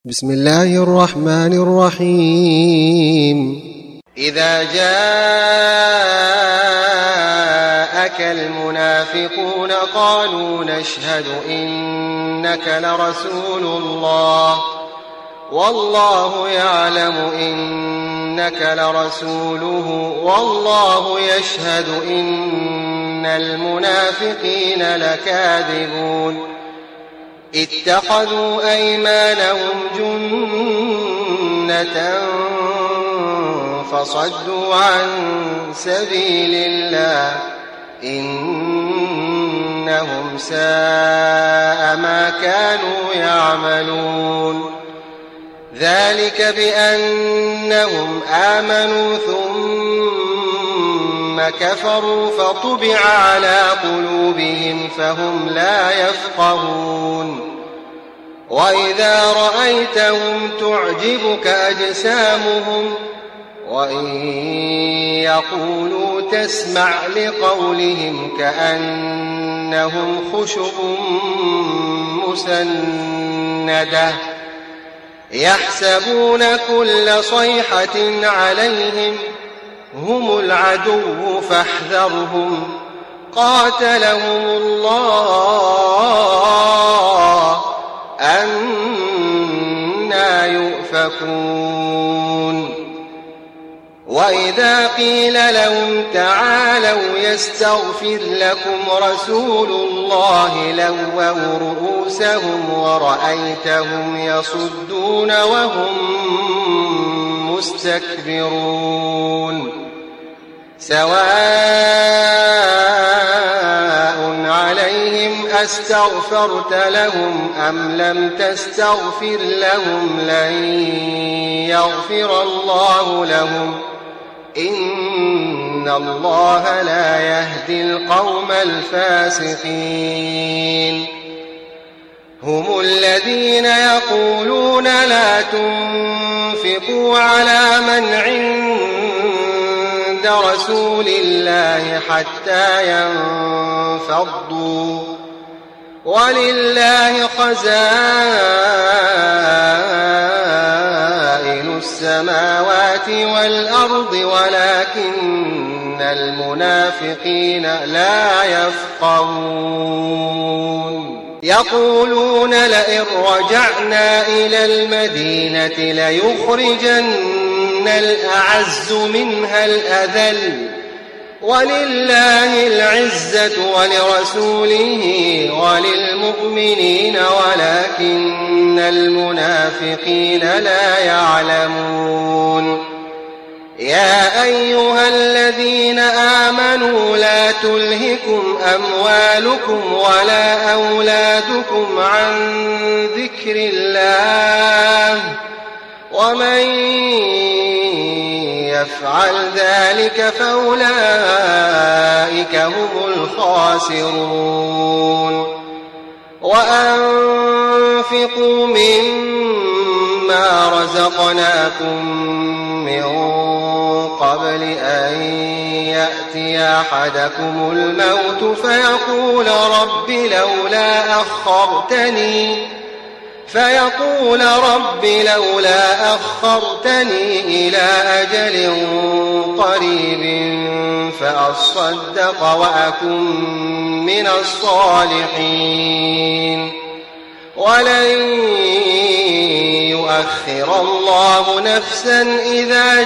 بسم الله الرحمن الرحيم. إذا جاءك المنافقون قالوا نشهد إنك لرسول الله والله يعلم إنك لرسوله والله يشهد إن المنافقين لكاذبون اتخذوا أيمانهم جنة فصدوا عن سبيل الله إنهم ساء ما كانوا يعملون ذلك بأنهم آمنوا ثم كفروا فطبع على قلوبهم فهم لا يفقهون وإذا رأيتهم تعجبك أجسامهم وإن يقولوا تسمع لقولهم كأنهم خشب مسندة يحسبون كل صيحة عليهم هم العدو فاحذرهم قاتلهم الله أنى يؤفكون وإذا قيل لهم تعالوا يستغفر لكم رسول الله لووا رؤوسهم ورأيتهم يصدون وهم مستكبرون سواء عليهم أستغفرت لهم أم لم تستغفر لهم لن يغفر الله لهم إن الله لا يهدي القوم الفاسقين هم الذين يقولون لا تنفقوا على من عند رسول الله حتى ينفضوا ولله خزائن السماوات والأرض ولكن المنافقين لا يفقهون يقولون لئن رجعنا إلى المدينة ليخرجن الأعز منها الأذل ولله العزة ولرسوله وللمؤمنين ولكن المنافقين لا يعلمون يا أيها الذين آمنوا لا تلهكم أموالكم ولا أولادكم عن ذكر الله ومن يفعل ذلك فأولئك هم الخاسرون وأنفقوا مما رزقناكم من قبل أن يأتي أحدكم الموت فيقول رب لولا أخرتني إلى أجل قريب فأصدق وأكن من الصالحين ولن يؤخر الله نفسا إذا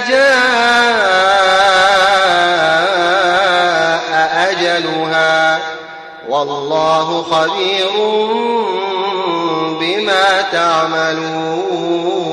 جاء أجلها والله خبير بما تعملون